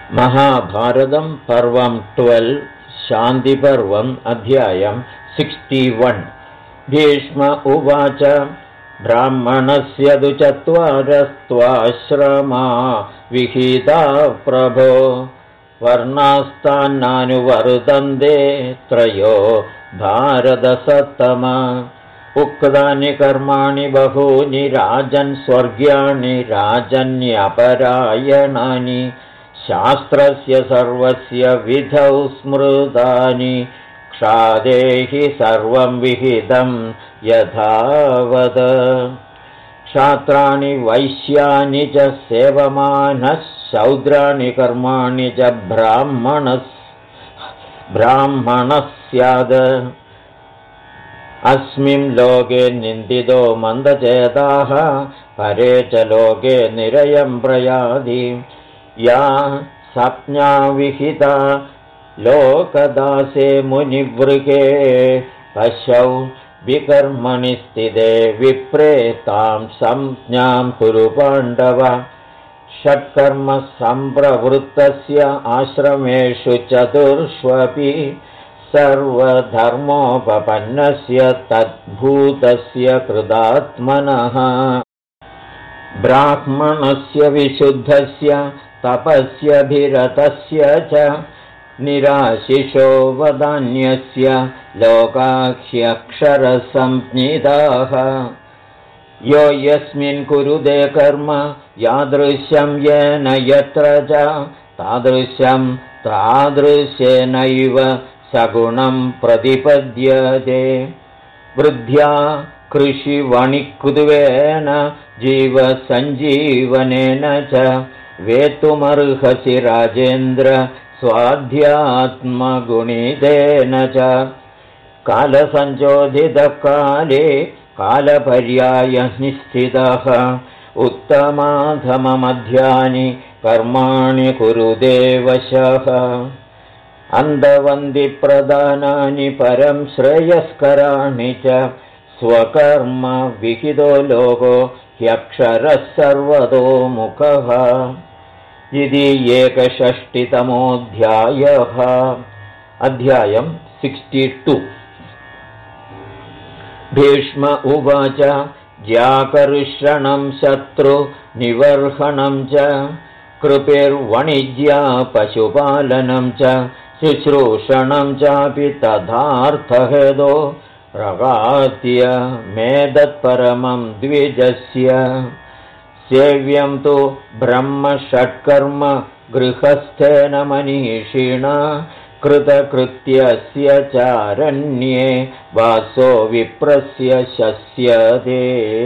महाभारतं पर्वं 12 शान्तिपर्वम् अध्यायं 61 भीष्म उवाच ब्राह्मणस्य तु 4 विहिता प्रभो वर्णास्तान्नानुवर्तन्ते 3 भारतसत्तम उक्तानि कर्माणि बहूनि राजन् स्वर्ग्याणि राजन्यपरायणानि शास्त्रस्य सर्वस्य विधौ स्मृतानि क्षादेहि सर्वं विहितं यथावत् क्षात्राणि वैश्यानि च सेवमानः शौद्राणि कर्माणि च ब्राह्मणः स्यात् अस्मिन् लोके निन्दितो मन्दचेताः परे च लोके निरयं प्रयाति या सप्ज्ञा विहिता लोकदासे मुनिवृके पशौ विकर्मणि स्थिते विप्रे तां संज्ञां कुरु पाण्डव षट्कर्मसम्प्रवृत्तस्य आश्रमेषु 4 सर्वधर्मोपपन्नस्य तद्भूतस्य कृतात्मनः ब्राह्मणस्य विशुद्धस्य तपस्यभिरतस्य च निराशिषो वदान्यस्य लोकाह्यक्षरसंज्ञिताः यो यस्मिन् कुरुते कर्म यादृशं येन यत्र च तादृशेनैव सगुणं प्रतिपद्यते वृद्ध्या कृषिवणिकृत्वेन जीवसञ्जीवनेन च वेतुमर्हसि राजेन्द्र स्वाध्यात्मगुणितेन च कालसञ्चोदितकाले कालपर्यायनिश्चितः उत्तमाधममध्यानि कर्माणि कुरुते वशः अन्धवन्दिप्रदानानि परं श्रेयस्कराणि च स्वकर्म विहितो लोको ह्यक्षरः सर्वतोमुखः इति 61तमोऽध्यायः अध्यायं 62 भीष्म उवाच ज्याकर्षणं शत्रुनिवर्हणं च कृपिर्वणिज्या पशुपालनं च शुश्रूषणं चापि तथार्थहेदो रगात्य मेदत्परमं द्विजस्य सेव्यं तु ब्रह्मषट्कर्म गृहस्थेन मनीषिणा कृतकृत्यस्य चारण्ये वासो विप्रस्य शस्यते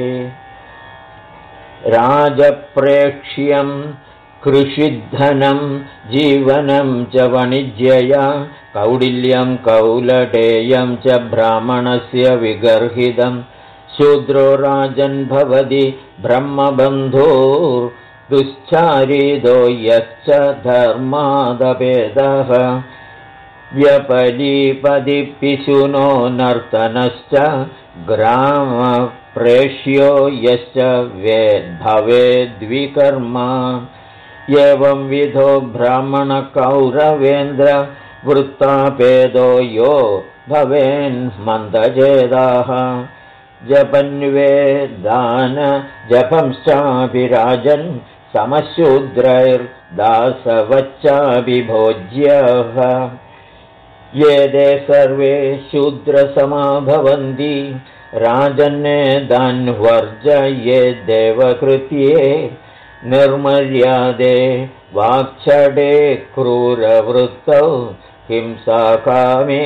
राजप्रेक्ष्यं कृषिधनं जीवनं च वणिज्यया कौडिल्यं कौलटेयं च ब्राह्मणस्य विगर्हितं शूद्रो राजन् भवति ब्रह्मबन्धुर्दुश्चारितो यश्च धर्मादपेदः व्यपलीपदिपिशुनो नर्तनश्च ग्रामप्रेष्यो यश्च भवेद्विकर्मा एवं विधो ब्राह्मणकौरवेन्द्र वृत्तापेदो यो भवेन्मन्दचेदाः जपन्वेदान जपंश्चाभिराजन् समशूद्रैर्दासवच्चाभिभोज्यः ये ते सर्वे शूद्रसमा भवन्ति राजन्नेदान्वर्जये देवकृत्ये निर्मर्यादे वाक्छडे क्रूरवृत्तौ हिंसाकामे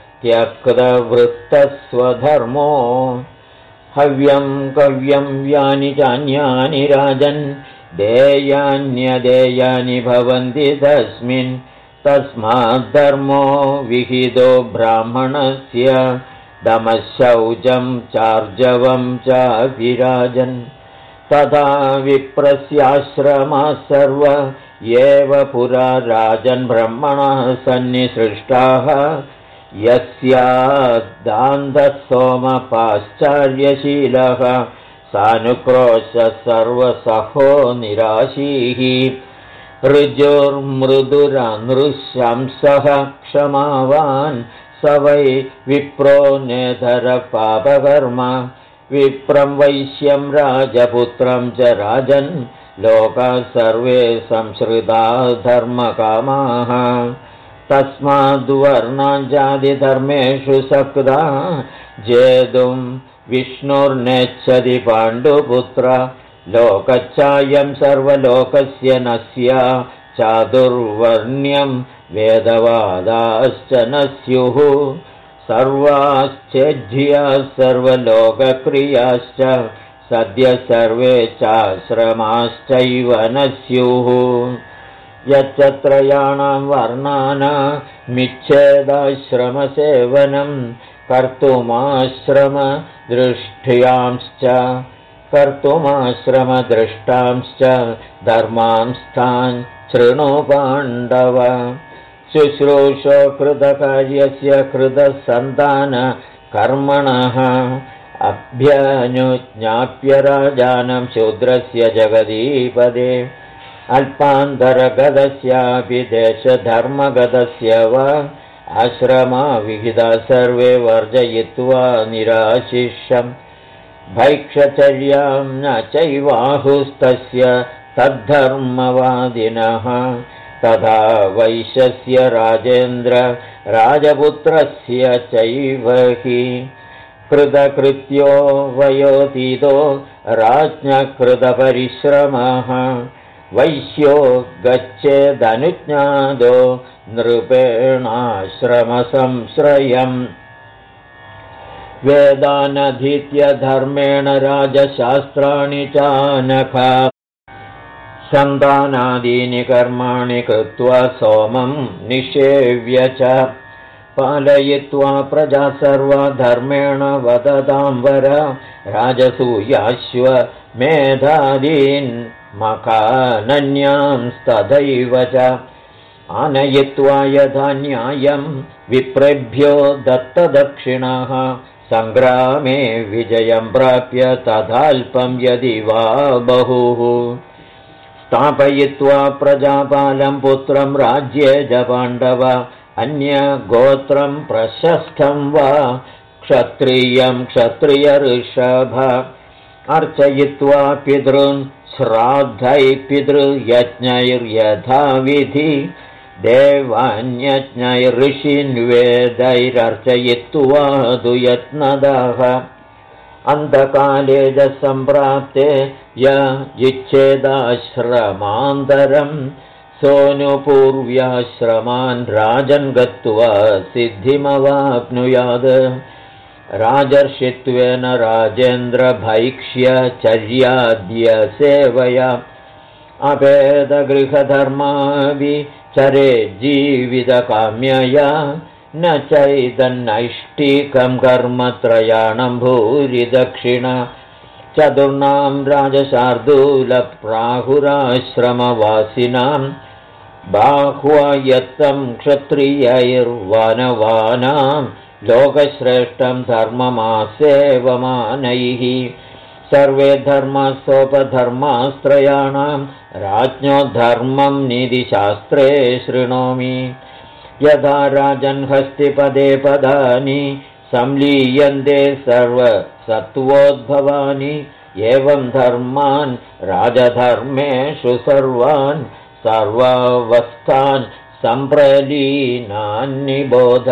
त्यक्तवृत्तस्वधर्मो हव्यं कव्यं यानि चान्यानि राजन् देयान्यदेयानि भवन्ति तस्मिन् तस्माद्धर्मो विहितो ब्राह्मणस्य दमशौचं चार्जवं चाभिराजन् तथा विप्रस्याश्रमाः सर्व एव पुरा राजन् ब्रह्मणः सन्निसृष्टाः यस्यादान्धः सोमपाश्चार्यशीलः सानुक्रोशः सर्वसहो निराशीः ऋजुर्मृदुरनृशंसः क्षमावान् स वै विप्रो नेधरपापकर्म विप्रं वैश्यं राजपुत्रं च राजन् लोकाः सर्वे संश्रिता धर्मकामाः तस्माद्वर्णाजातिधर्मेषु सक्ता जेतुं विष्णुर्नेच्छति पाण्डुपुत्र लोकच्चायं सर्वलोकस्य न स्यात् चातुर्वर्ण्यं वेदवादाश्च न स्युः सर्वाश्चेज्याः सर्वलोकक्रियाश्च सद्य सर्वे चाश्रमाश्चैव न स्युः यच्चत्रयाणां वर्णानामिच्छेदाश्रमसेवनं कर्तुमाश्रमदृष्टांश्च धर्मांस्तान् शृणु पाण्डव शुश्रूषो कृतकार्यस्य कृतसन्तानकर्मणः अभ्यनुज्ञाप्य राजानं शूद्रस्य जगदीपदे अल्पान्तरगतस्यापि देशधर्मगतस्य वा आश्रमा विहिता सर्वे वर्जयित्वा निराशिष्यम् भैक्षचर्यां न चैवाहुस्तस्य तद्धर्मवादिनः तथा वैश्यस्य राजेन्द्र राजपुत्रस्य चैव हि कृतकृत्यो वयोतीतो राज्ञकृतपरिश्रमः वैश्यो गच्छेदनुज्ञातो नृपेणाश्रमसंश्रयम् वेदानधीत्य धर्मेण राजशास्त्राणि चानखा सन्तानादीनि कर्माणि कृत्वा सोमं निषेव्य च पालयित्वा प्रजा सर्वा धर्मेण वदतां वर राजसूयाश्वमेधादीन् मखानन्यांस्तथैव च आनयित्वा यथा न्यायं विप्रेभ्यो दत्तदक्षिणः सङ्ग्रामे विजयं प्राप्य तथाल्पं यदि वा बहुः स्थापयित्वा प्रजापालं पुत्रं राज्ये च पाण्डव अन्यगोत्रं प्रशस्तं वा क्षत्रियं क्षत्रियऋषभ अर्चयित्वा पितॄन् श्राद्धैः पितृयज्ञैर्यथाविधि देवान्यज्ञैर्ऋषीन् वेदैरर्चयित्वा तु यत्नदः अन्धकाले च सम्प्राप्ते य इच्छेदाश्रमान्तरं सोऽनुपूर्व्याश्रमान् राजन् गत्वा सिद्धिमवाप्नुयात् राजर्षित्वेन राजेन्द्रभैक्ष्यचर्याद्य सेवया अभेदगृहधर्माभिचरे जीवितकाम्यया न चैतन्नैष्टिकं कर्मत्रयाणं भूरि दक्षिण चतुर्णां राजशार्दूलप्राहुराश्रमवासिनां बाह्वयत्तं क्षत्रियैर्वानवानां लोकश्रेष्ठं धर्ममासेवमानैः सर्वे धर्मसोपधर्मास्त्रयाणां राज्ञो धर्मं नीतिशास्त्रे शृणोमि यथा राजन् हस्तिपदे पदानि संलीयन्ते सर्वसत्त्वोद्भवानि एवं धर्मान् राजधर्मेषु सर्वान् सर्वावस्थान् सम्प्रलीनान् निबोध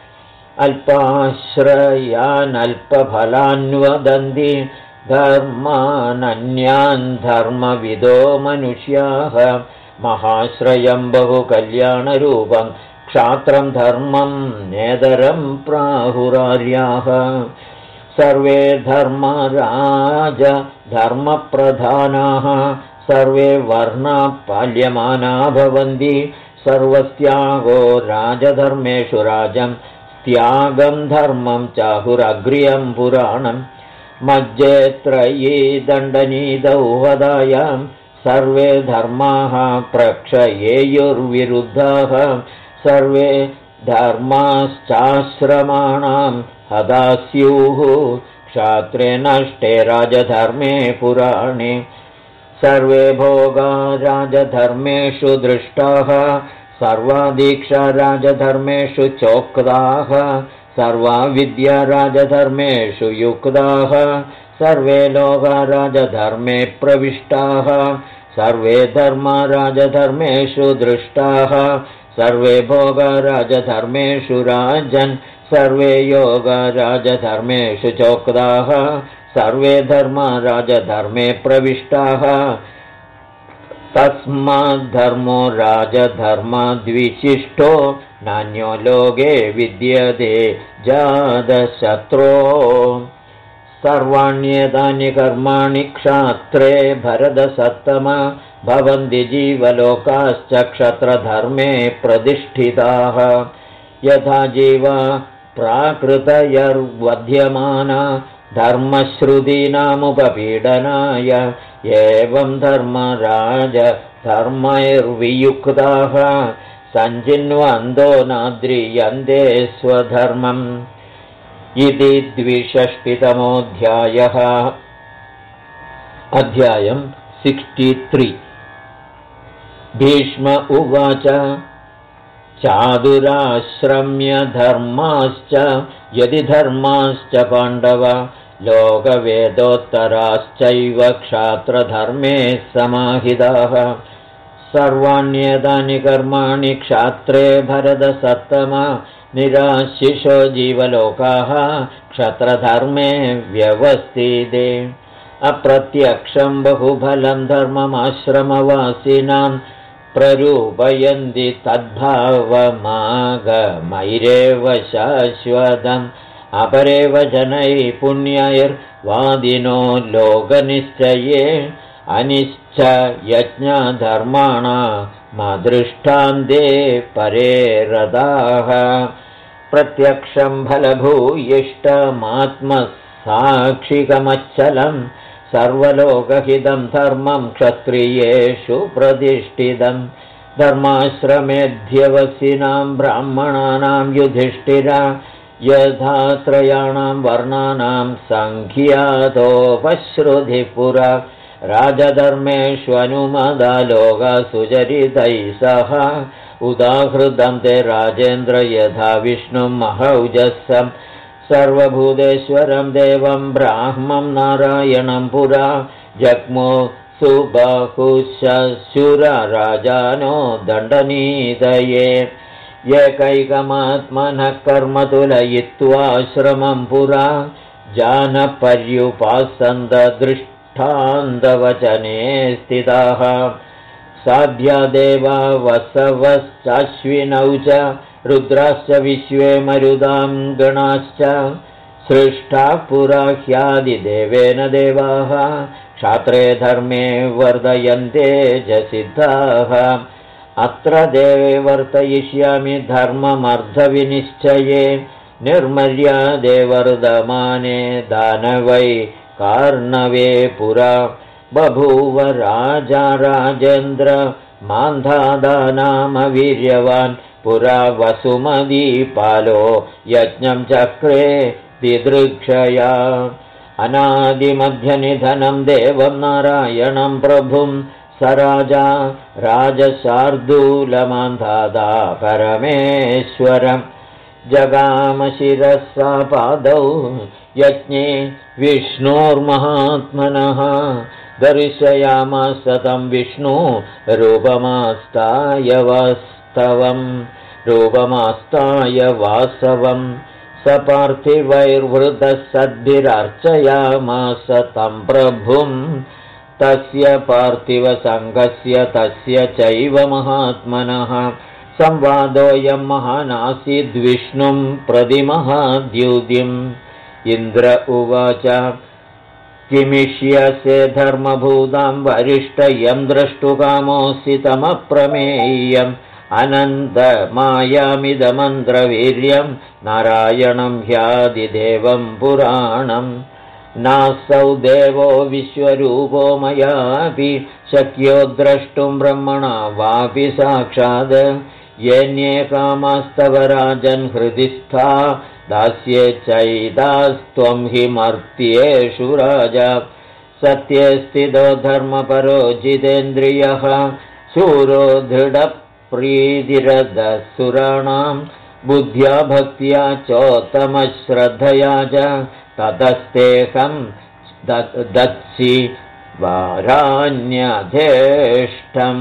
अल्पाश्रयानल्पफलान् वदन्ति धर्मानन्यान् धर्मविदो मनुष्याः महाश्रयं बहुकल्याणरूपं क्षात्रं धर्मं नेदरं प्राहुरार्याः सर्वे धर्मराज धर्मप्रधानाः सर्वे वर्णा पाल्यमाना भवन्ति सर्वस्त्यागो राजधर्मेषु राजं त्यागं धर्मं चाहुरग्र्यं पुराणं मध्ये त्रयी दण्डनीतौ वदायां सर्वे धर्माः प्रक्षयेयुर्विरुद्धाः सर्वे धर्माश्चाश्रमाणां हता स्युः क्षात्रे नष्टे राजधर्मे पुराणे सर्वे भोगा राजधर्मेषु दृष्टाः सर्वा दीक्षा राजधर्मेषु चोक्ताः सर्वा विद्या राजधर्मेषु युक्ताः सर्वे लोका राजधर्मे प्रविष्टाः सर्वे धर्मा राजधर्मेषु दृष्टाः सर्वे भोगा राजधर्मेषु राजन् सर्वे योगा राजधर्मेषु चोक्ताः सर्वे धर्मा राजधर्मे प्रविष्टाः तस्माद्धर्मो राजधर्माद्विशिष्टो नान्यो लोके विद्यते जातशत्रो सर्वाण्येतानि कर्माणि क्षात्रे भरतसत्तम भवन्ति जीवलोकाश्च क्षत्रधर्मे प्रतिष्ठिताः यथा जीवा प्राकृतयर्वध्यमाना धर्मश्रुतीनामुपपीडनाय एवं धर्मराजधर्मैर्वियुक्ताः सञ्चिन्वन्तो नाद्रियन्ते स्वधर्मम् इति 260तमोऽध्यायः। अध्यायम् 63। भीष्म उवाच चादुराश्रम्य धर्माश्च यदि धर्माश्च पाण्डव लोकवेदोत्तराश्चैव क्षात्रधर्मे समाहिताः सर्वाण्येतानि कर्माणि क्षात्रे भरतसत्तम निराशिषो जीवलोकाः क्षत्रधर्मे व्यवस्थिते अप्रत्यक्षं बहुफलं धर्ममाश्रमवासिनां प्ररूपयन्ति तद्भावमागमैरेव शाश्वतम् अपरेव जनैः पुण्यैर्वादिनो लोकनिश्चये अनिश्चयज्ञधर्माणामदृष्टान्ते परे रताः प्रत्यक्षं फलभूयिष्टमात्मसाक्षिकमच्चलं सर्वलोकहितं धर्मं क्षत्रियेषु प्रतिष्ठितं धर्माश्रमेध्यवसिनां ब्राह्मणानां युधिष्ठिरा यथा त्रयाणां वर्णानां सङ्ख्यातोपश्रुतिः पुरा राजधर्मेष्वनुमदा लोका सुचरितैः सह उदाहृतं ते राजेन्द्र यथा विष्णुं महौजसं सर्वभूतेश्वरं देवं ब्राह्मं नारायणं पुरा जग्मो सुबाहुशूरा राजानो दण्डनीतये एकैकमात्मनः कर्म तुलयित्वाश्रमं पुरा जानपर्युपासन्ददृष्टान्तवचने स्थिताः साध्यादेवा वसवश्चाश्विनौ च रुद्राश्च विश्वे मरुदां गणाश्च सृष्टाः पुरा ह्यादिदेवेन देवाः क्षात्रे धर्मे वर्धयन्ते च सिद्धाः अत्र देवे वर्तयिष्यामि धर्ममर्थविनिश्चये निर्मर्यादे वर्धमाने दानवै कार्णवे पुरा बभूव राजा राजेन्द्र मान्धादानामवीर्यवान् पुरा वसुमतीपालो यज्ञं चक्रे दिदृक्षया अनादिमध्यनिधनं देवं नारायणं प्रभुं स राजा राजशार्दूलमान्धादा परमेश्वरं जगामशिरसा पादौ यज्ञे विष्णोर्महात्मनः दर्शयामास तं विष्णु रूपमास्ताय वासवं स पार्थिवैर्वृतः सद्भिरर्चयामास तं प्रभुं तस्य पार्थिवसङ्गस्य तस्य चैव महात्मनः संवादोऽयं महानासीद्विष्णुं प्रतिमहाद्युतिम् इन्द्र उवाच किमिष्यसे धर्मभूतां वरिष्ठयं द्रष्टुकामोऽसि तमप्रमेयम् अनन्तमायामिदमन्त्रवीर्यं नारायणं ह्यादिदेवं पुराणम् नासौ देवो विश्वरूपो मयापि शक्यो द्रष्टुं ब्रह्मणा वापि साक्षात् येऽन्ये कामास्तव राजन् हृदि स्था दास्ये चैदास्त्वं हि मर्त्येषु राजा सत्ये स्थितो धर्मपरो जितेन्द्रियः शूरो दृढप्रीतिरदसुराणां बुद्ध्या भक्त्या चोत्तमश्रद्धया च ततस्तेऽहं दत्सि वाराण्यधेष्टम्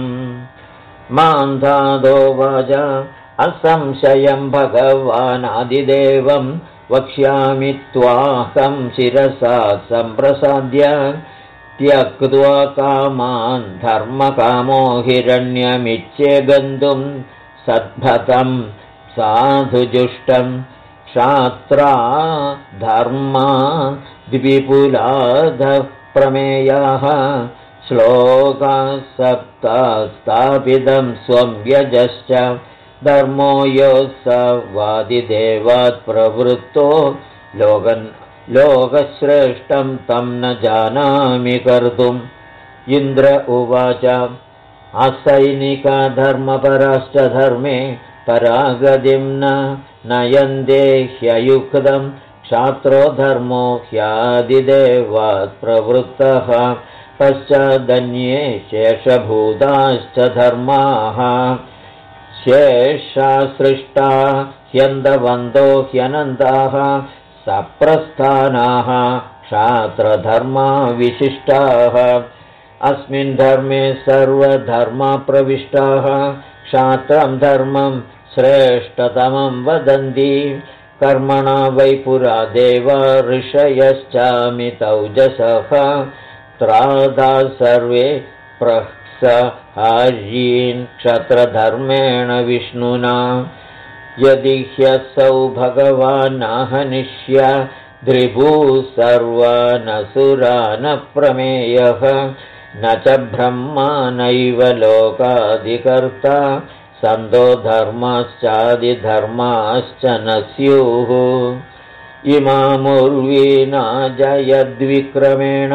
मान्धादोवाच असंशयं भगवानादिदेवं वक्ष्यामि त्वाहं शिरसा सम्प्रसाद्य त्यक्त्वा कामान् धर्मकामो हिरण्यमिच्छे गन्तुं सद्भतं साधुजुष्टं क्षात्रा धर्मा द्विपुलाधः प्रमेयाः श्लोकाः सप्तास्तापितं स्वं यजश्च धर्मो योत्सवादिदेवात् प्रवृत्तो लोकश्रेष्ठं तं न जानामि कर्तुम् इन्द्र उवाच असैनिका धर्मपराश्च धर्मे परागतिं न नयन्ते ह्ययुक्तं क्षात्रो धर्मो ह्यादिदेवात् प्रवृत्तः पश्चादन्ये शेषभूताश्च धर्माः शेषा सृष्टा ह्यन्दवन्तो ह्यनन्ताः सप्रस्थानाः क्षात्रधर्मा विशिष्टाः अस्मिन् धर्मे सर्वधर्मा प्रविष्टाः क्षात्रं धर्मं श्रेष्ठतमं वदन्ति कर्मणा वै पुरा देवा ऋषयश्चामितौजसः त्रादा सर्वे प्रह्सहार्यीन् क्षत्रधर्मेण विष्णुना यदि ह्यसौ भगवानाहनिष्य द्रिभुः सर्वानसुरान् प्रमेयः न च ब्रह्मा नैव लोकादिकर्ता सन्तो धर्माश्चादिधर्माश्च न स्युः इमामुर्वीना जयद्विक्रमेण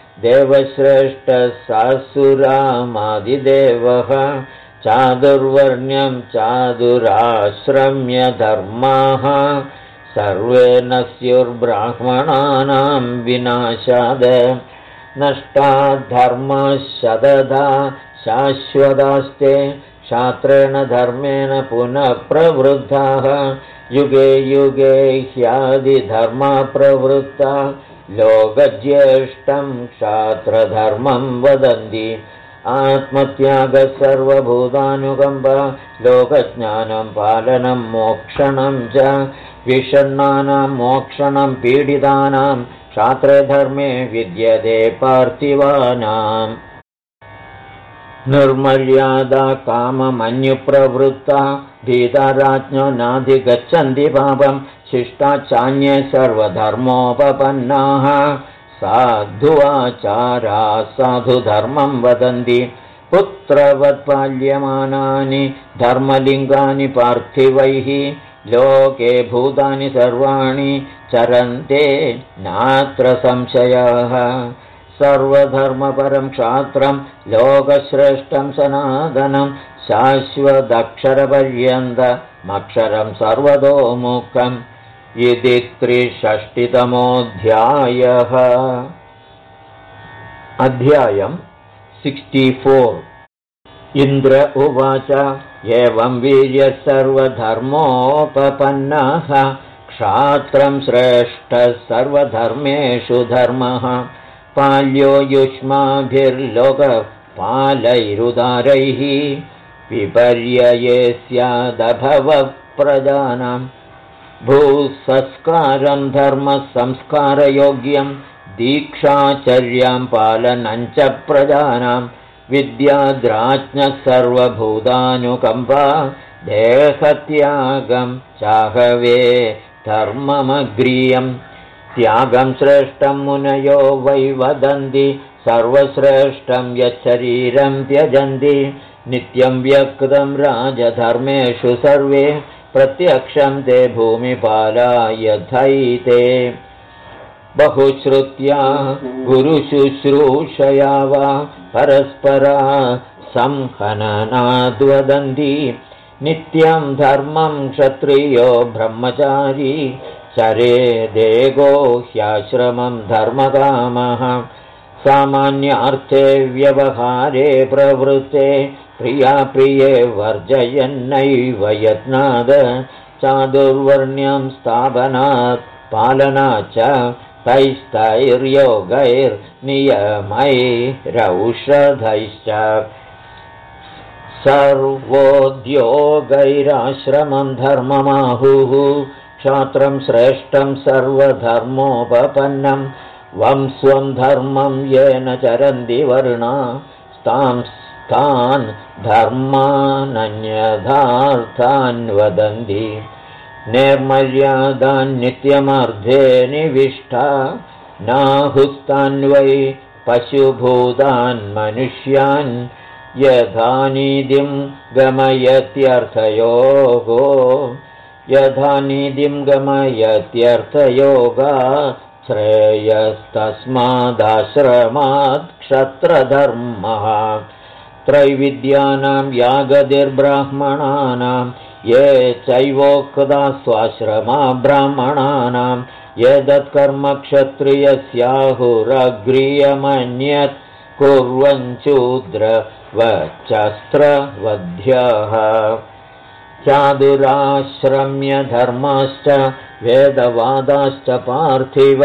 देवश्रेष्ठसासुरामादिदेवः चादुर्वर्ण्यं चादुराश्रम्य धर्माः सर्वे न स्युर्ब्राह्मणानां विनाशाद नष्टा धर्माः शतधा शाश्वतास्ते क्षात्रेण धर्मेण पुनः प्रवृद्धाः युगे युगे ह्यादिधर्मा प्रवृत्ता लोकज्येष्ठं क्षात्रधर्मं वदन्ति आत्मत्यागः सर्वभूतानुकम्पा लोकज्ञानं पालनं मोक्षणं च विषण्णानां मोक्षणं पीडितानां क्षात्रे धर्मे विद्यते पार्थिवानाम् निर्मर्यादा काममन्युप्रवृत्ता भीताराज्ञो नाधिगच्छन्ति पापं शिष्टा चान्ये सर्वधर्मोपपन्नाः साधुवाचारा साधुधर्मं वदन्ति पुत्रवत्पाल्यमानानि धर्मलिङ्गानि पार्थिवैः लोके भूतानि सर्वाणि चरन्ते नात्र संशयः सर्वधर्मपरं क्षात्रं लोकश्रेष्ठं सनातनं शाश्वतक्षरपर्यन्तमक्षरं सर्वतोमुखम् इति 360तमोऽध्यायः। अध्यायं 64। इन्द्र उवाच एवं वीर्यः सर्वधर्मोपपन्नः क्षात्रं श्रेष्ठः सर्वधर्मेषु धर्मः पाल्यो युष्माभिर्लोकपालैरुदारैः विपर्यये स्यादभवः प्रजानां भूसंस्कारं धर्मसंस्कारयोग्यं दीक्षाचर्यां पालनं च प्रजानां विद्याद्राज्ञः सर्वभूतानुकम्पा देहत्यागं चाहवे धर्ममग्रियम् त्यागं श्रेष्ठं मुनयो वै वदन्ति सर्वश्रेष्ठं यच्छरीरं त्यजन्ति नित्यं व्यक्तं राजधर्मेषु सर्वे प्रत्यक्षं ते भूमिपालायथैते बहुश्रुत्या गुरुशुश्रूषया वा परस्परा संहननाद्वदन्ति नित्यं धर्मं क्षत्रियो ब्रह्मचारी चरेदेगो ह्याश्रमं धर्मकामः सामान्यार्थे व्यवहारे प्रवृत्ते प्रियाप्रिये वर्जयन्नैव यत्नाद चादुर्वर्ण्यं स्थापनात् पालनाच्च तैस्तैर्योगैर्नियमैरौषधैश्च सर्वोद्योगैराश्रमं धर्ममाहुः क्षात्रं श्रेष्ठं सर्वधर्मोपपन्नं वंस्वं धर्मं येन चरन्ति वर्णा तान् धर्मानन्यथार्थान् वदन्ति निर्मर्यादान्नित्यमर्धे निविष्टा नाहुस्तान्वै पशुभूतान् मनुष्यान् यथानीतिं गमयत्यर्थयोगो यथानीतिं गमयत्यर्थयोगा श्रेयस्तस्मादाश्रमात् क्षत्रधर्मः त्रैविद्यानां यागदिर्ब्राह्मणानां ये चैवोक्ता स्वाश्रमा ब्राह्मणानां यदत्कर्म क्षत्रियस्याहुरग्रियमन्यत् कुर्वञ्चूद्रवच्चस्त्रवध्यः चादुराश्रम्यधर्माश्च वेदवादाश्च पार्थिव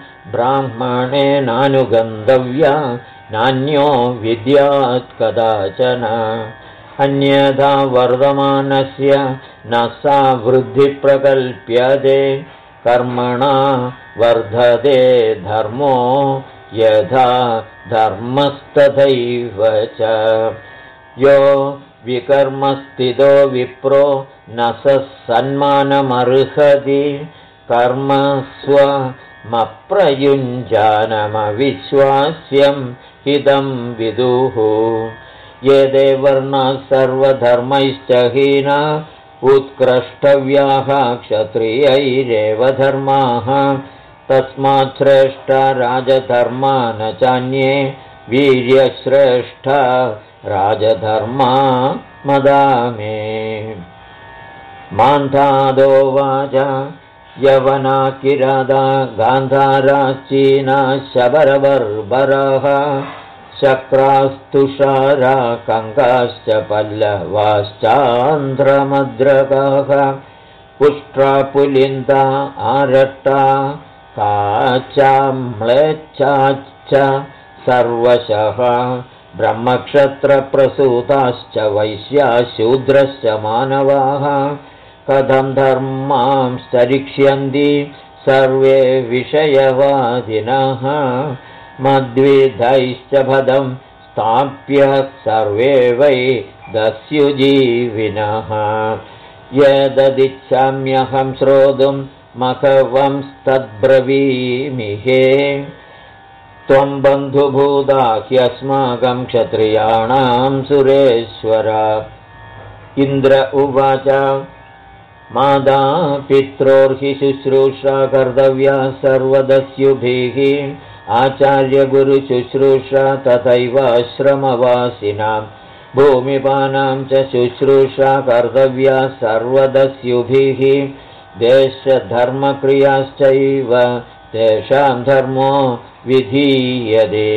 ब्राह्मणेनानुगन्तव्या नान्यो विद्यात् कदाचन अन्यथा वर्धमानस्य न सा वृद्धिप्रकल्प्यते कर्मणा वर्धते धर्मो यथा धर्मस्तथैव च यो विकर्मस्थितो विप्रो न स सन्मानमर्हति कर्म स्वमप्रयुञ्जानमविश्वास्यं हितं विदुः ये वर्णाः सर्वधर्मैश्च हीना उत्क्रष्टव्याः क्षत्रियैरेव धर्माः तस्मात् श्रेष्ठा राजधर्मा न चान्ये वीर्यश्रेष्ठा राजधर्मा मदामे मान्धादोवाच यवना किरादा गान्धाराश्चीना शबरबर्बरः शक्रास्तुषारा कङ्काश्च पल्लवाश्चान्ध्रमद्रकाः पुष्ट्रापुलिन्दा आरट्टा काचाम्लेच्छाश्च सर्वशः ब्रह्मक्षत्रप्रसूताश्च वैश्याशूद्रश्च मानवाः कथं धर्मांश्चरिष्यन्ति सर्वे विषयवादिनः मद्विधैश्च पदं स्थाप्य सर्वे वै दस्युजीविनः यददिच्छाम्यहं श्रोतुं मखवंस्तद्ब्रवीमिहे त्वं बन्धुभूता ह्यस्माकं क्षत्रियाणां सुरेश्वर इन्द्र उवाच माता पित्रोर्हि शुश्रूषा कर्तव्या सर्वदस्युभिः आचार्यगुरुशुश्रूषा तथैवाश्रमवासिनां भूमिपानां च शुश्रूषा कर्तव्या सर्वदस्युभिः देशधर्मक्रियाश्चैव तेषां धर्मो विधीयते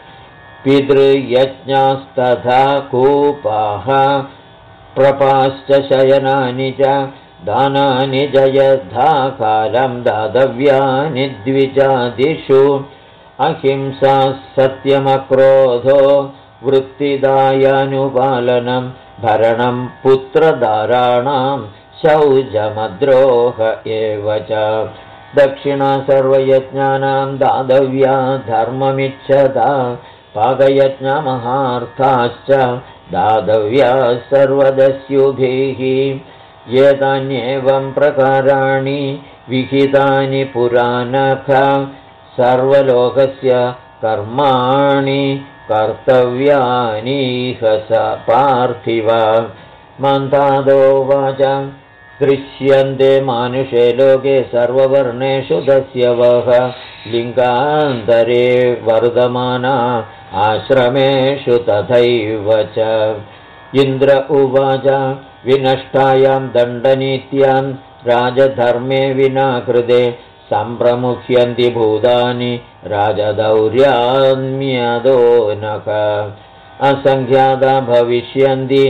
पितृयज्ञास्तथा कूपाः प्रपाश्च शयनानि च दानानि च यथा कालं दातव्यानि द्विजादिषु अहिंसा सत्यमक्रोधो वृत्तिदायानुपालनं भरणं पुत्रदाराणां शौचमद्रोह एव च दक्षिणा सर्वयज्ञानां दातव्या धर्ममिच्छता पाकयज्ञमहार्थाश्च दातव्या सर्वदस्युभिः एतान्येवं प्रकाराणि विहितानि पुराणख सर्वलोकस्य कर्माणि कर्तव्यानीह स पार्थिव मन्दादोवाच दृश्यन्ते मानुषे लोके सर्ववर्णेषु दस्यवः लिङ्गान्तरे वर्धमाना आश्रमेषु तथैव च इन्द्र उवाच विनष्टायां दण्डनीत्यां राजधर्मे विना कृते सम्प्रमुह्यन्ति भूतानि राजदौर्यान्म्यदो नख असङ्ख्याता भविष्यन्ति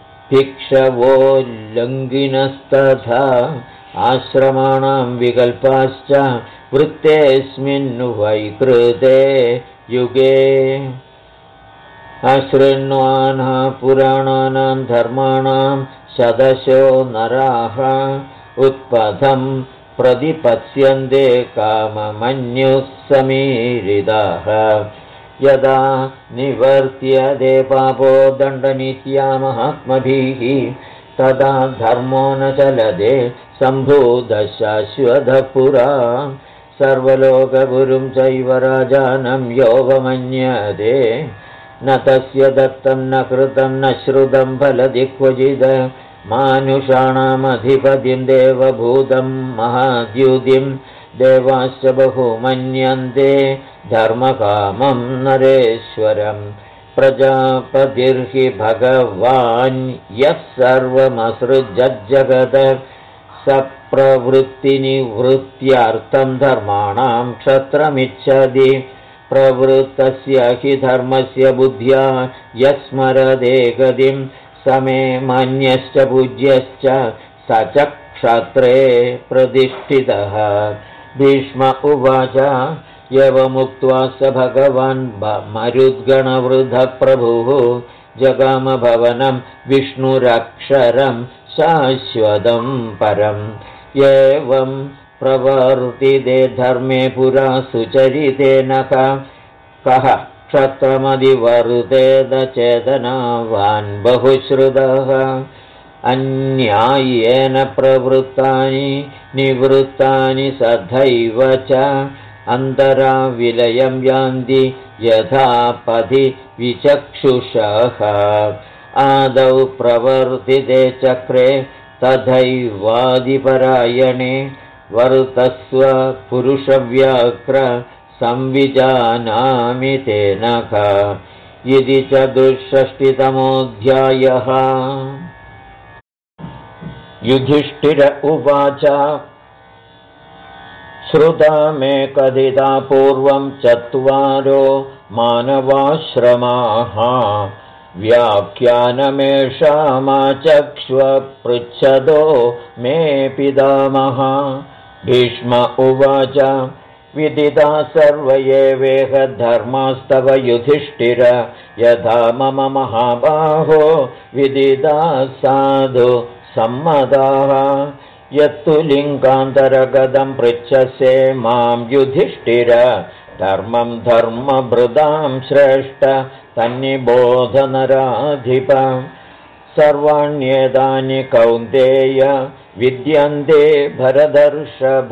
भिक्षवोल्लङ्घिनस्तथा आश्रमाणां विकल्पाश्च वृत्तेऽस्मिन् वैकृते युगे अशृण्वान् पुराणानां धर्माणां शतशो नराः उत्पथं प्रतिपत्स्यन्ते काममन्युः समीरिताः यदा निवर्त्यते पापो दण्डनीत्या महात्मभिः तदा धर्मो न चलते सम्भूतशाश्वतः पुरा सर्वलोकगुरुं चैव राजानं योगमन्यते न तस्य दत्तं न कृतं न श्रुतं फलति क्वचिद् मानुषाणामधिपतिं देवभूतं महाद्युतिं देवाश्च बहु मन्यन्ते धर्मकामं नरेश्वरं प्रजापतिर्हि भगवान् यः सर्वमसृजज्जगत् सप्रवृत्तिनिवृत्त्यर्थं धर्माणां क्षत्रमिच्छति प्रवृत्तस्य हि धर्मस्य बुद्ध्या यस्मरदे गतिं समे मान्यश्च पूज्यश्च स च क्षत्रे प्रतिष्ठितः भीष्म उवाच एवमुक्त्वा स भगवान् मरुद्गणवृद्धः प्रभुः जगामभवनं विष्णुरक्षरं शाश्वतं परम् एवं प्रवर्तिते धर्मे पुरा सुचरिते नख कः क्षत्रमधिवर्तेत चेतनावान् बहुश्रुतः अन्याय्येन प्रवृत्तानि निवृत्तानि सधैव च अन्तरा विलयं यान्ति यथा पथि विचक्षुषः आदौ प्रवर्तिते चक्रे तथैवादिपरायणे वर्तस्व पुरुषव्याघ्र संविजानामि तेनख इति चतुष्षष्टितमोऽध्यायः। युधिष्ठिर उवाच श्रुता मे कथिता पूर्वं चत्वारो मानवाश्रमाः व्याख्यानमेषामाचक्ष्व पृच्छदो मे पितामह भीष्म उवाच विदिता सर्व एवेह धर्मास्तव युधिष्ठिर यथा मम महाबाहो विदिता साधु सम्मताः यत्तु लिङ्गान्तरगतं पृच्छसे मां युधिष्ठिर धर्मं धर्मभृदां श्रेष्ठ तन्निबोधनराधिप सर्वाण्येतानि कौन्तेय विद्यन्ते भरतर्षभ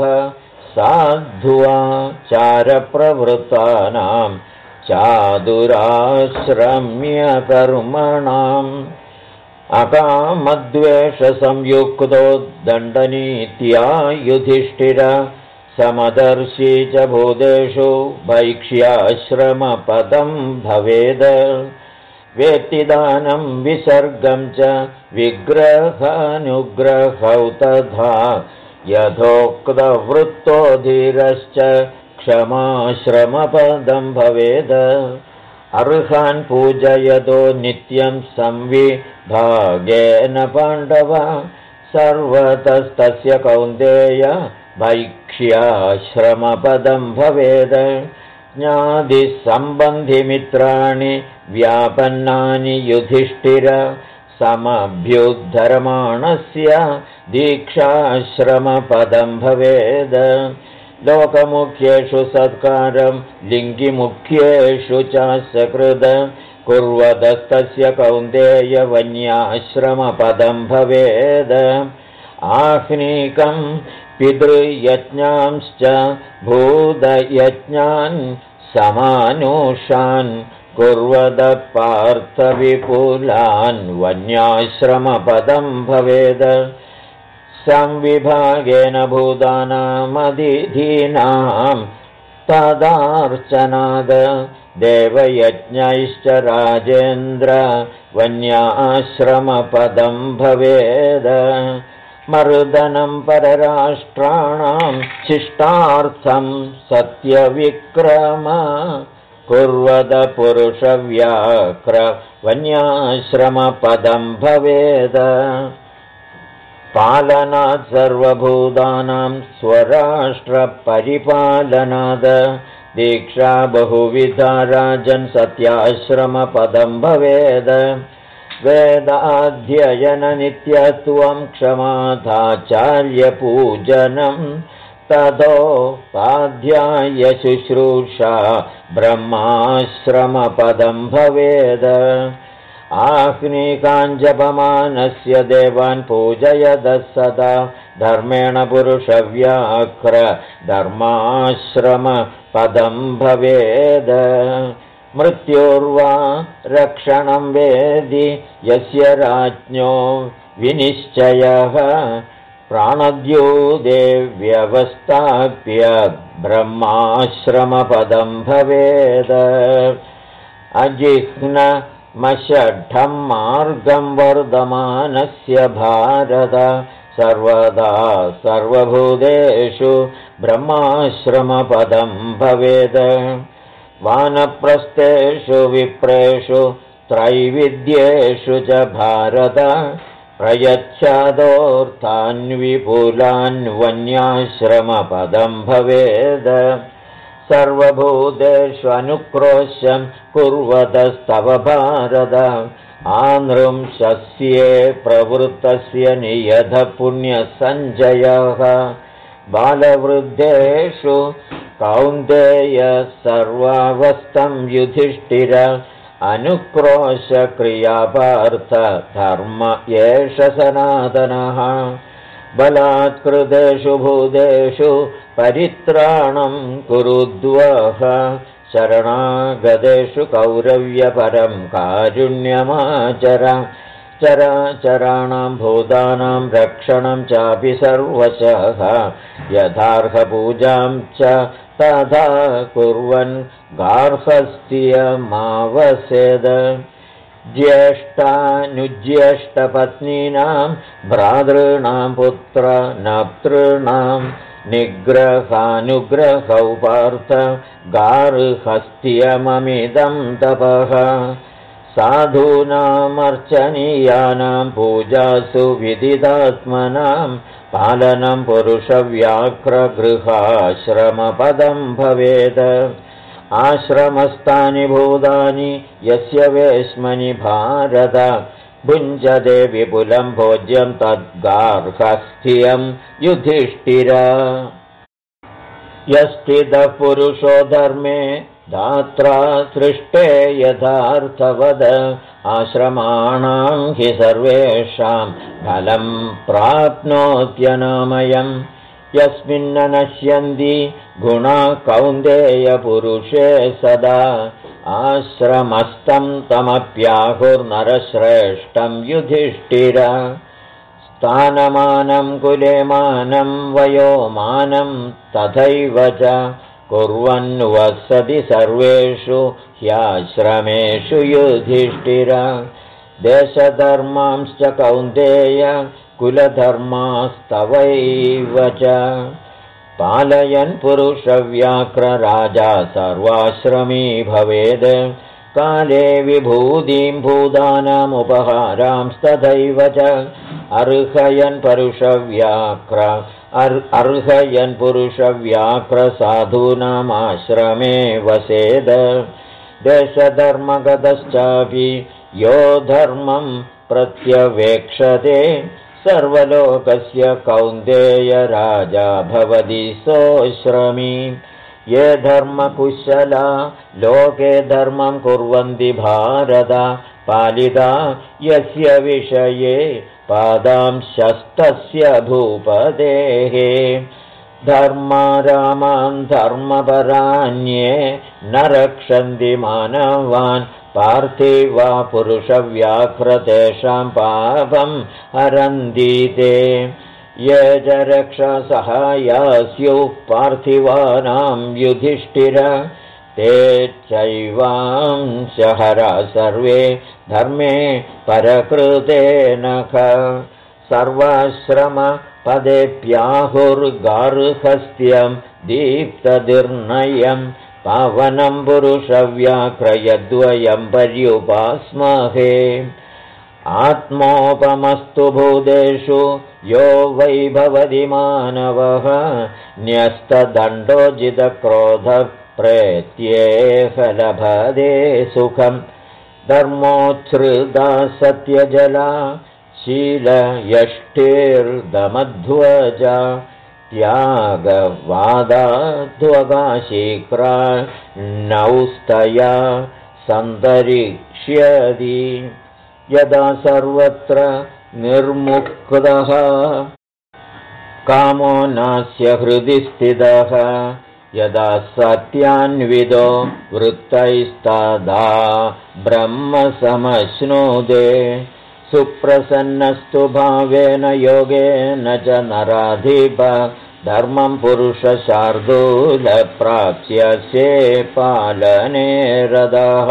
साधुवाचारप्रवृत्तानां चादुराश्रम्यकर्मणाम् अकामद्वेषसंयुक्तो दण्डनीत्या युधिष्ठिर समदर्शी च भूतेषु भैक्ष्याश्रमपदं भवेद वेत्तिदानं विसर्गं च विग्रहानुग्रहौ तथा यथोक्तवृत्तो धीरश्च क्षमाश्रमपदं भवेद अर्हान् पूजयतो नित्यं संविभागेन पाण्डव सर्वतस्तस्य कौन्तेय भैक्ष्याश्रमपदं भवेद ज्ञातिसम्बन्धिमित्राणि व्यापन्नानि युधिष्ठिर समभ्युद्धरमाणस्य दीक्षाश्रमपदं भवेद लोकमुख्येषु सत्कारं लिङ्गिमुख्येषु च सकृद कुर्वदस्तस्य कौन्तेय वन्याश्रमपदं भवेद आह्निकं पितृयज्ञांश्च भूतयज्ञान् समानुषान् कुर्वद पार्थविपुलान् वन्याश्रमपदं भवेद संविभागेन भूतानामतिथीनां तदार्चनाद देवयज्ञैश्च राजेन्द्र वन्याश्रमपदं भवेद मर्दनं परराष्ट्राणां शिष्टार्थं सत्यविक्रम कुर्वद पुरुषव्याघ्र वन्याश्रमपदं भवेद पालनात् सर्वभूतानां स्वराष्ट्रपरिपालनाद दीक्षा बहुविधा राजन् सत्याश्रमपदं भवेद वेदाध्ययननित्यत्वं क्षमाधाचार्यपूजनं ततोपाध्याय शुश्रूषा ब्रह्माश्रमपदं भवेद आह्निकाञ्जपमानस्य देवान् पूजयदः सदा धर्मेण पुरुषव्याघ्र धर्माश्रमपदं भवेद मृत्योर्वा रक्षणं वेदि यस्य राज्ञो विनिश्चयः प्राणद्यूते व्यवस्थाप्य ब्रह्माश्रमपदं भवेद अजिह्नमषड्ढं मार्गं वर्धमानस्य भारत सर्वदा सर्वभूतेषु ब्रह्माश्रमपदं भवेद वानप्रस्थेषु विप्रेषु त्रैविद्येषु च भारत प्रयच्छादोऽर्थान् विपुलान् वन्याश्रमपदं भवेद सर्वभूतेषु अनुक्रोशं कुर्वतस्तव भारत आनृंशस्ये प्रवृत्तस्य नियतपुण्यसञ्जयः बालवृद्धेषु कौन्तेय सर्वावस्थं युधिष्ठिर अनुक्रोशक्रियापार्थ धर्म एष सनातनः बलात्कृतेषु भूतेषु परित्राणं कुरुद्वः शरणागतेषु कौरव्यपरं कारुण्यमाचर चराचराणां भूतानां रक्षणं चापि सर्वशः यथार्हपूजां च तथा कुर्वन् गार्हस्थ्यमावसेद ज्येष्ठानुज्येष्ठपत्नीनां भ्रातॄणां पुत्रनप्तॄणां निग्रहानुग्रहौ पार्थ गार्हस्थ्यममिदं तपः साधूनामर्चनीयानां पूजासु विदितात्मनां पालनं पुरुषव्याघ्रगृहाश्रमपदं भवेद आश्रमस्थानि भूतानि यस्य वेश्मनि भारत भुञ्जते विपुलं भोज्यं तद्गार्हस्थ्यं युधिष्ठिर यस्थितः पुरुषो धर्मे धात्रा सृष्टे यथार्थवद आश्रमाणां हि सर्वेषां फलं प्राप्नोत्यनामयम् यस्मिन्न नश्यन्ति गुणा कौन्तेयपुरुषे सदा आश्रमस्थं तमप्याहुर्नरश्रेष्ठं युधिष्ठिर स्थानमानं कुलेमानं वयोमानं तथैव च कुर्वन् वसति सर्वेषु ह्याश्रमेषु युधिष्ठिर देशधर्मांश्च कौन्तेय कुलधर्मास्तवैव च पालयन् पुरुषव्याघ्रराजा सर्वाश्रमी भवेद् काले विभूतिं भूतानामुपहारांस्तथैव च अर्हयन् पुरुषव्याघ्र साधूनामाश्रमे वसेद देशधर्मगतश्चापि यो धर्मं प्रत्यवेक्षते सर्वलोकस्य कौन्तेय राजा भवति सोऽश्रमी ये धर्मकुशला लोके धर्मं कुर्वन्ति भारत पालिता यस्य विषये पादांशस्तस्य भूपतेः धर्मारामान् धर्मपराण्ये न रक्षन्ति मानवान् पार्थिवा पुरुषव्याघ्र तेषां पापं हरन्ति ते ये च रक्षासहाया स्युः पार्थिवानां युधिष्ठिर ते चैवांशहरा सर्वे धर्मे परकृते नख सर्वाश्रमपदेप्याहुर्गार्हस्थ्यं दीप्तदिर्नयं पावनं पुरुषव्याघ्रयद्वयं पर्युपास्महे आत्मोपमस्तु भूतेषु यो वै भवति मानवः न्यस्तदण्डोजितक्रोधप्रेत्येह लभते सुखम् धर्मोच्छ्रिता सत्यजला शीलयष्टिर्दमध्वजा त्यागवादाध्वगाशीक्रा नौस्तया सन्तरिक्ष्यति यदा सर्वत्र निर्मुक्तः कामो नास्य हृदि स्थितः यदा सत्यान्विदो वृत्तैस्तदा ब्रह्म समश्नुते सुप्रसन्नस्तु भावेन योगेन च नराधिप धर्मं पुरुषशार्दूलप्राप्स्यसे पालने रतः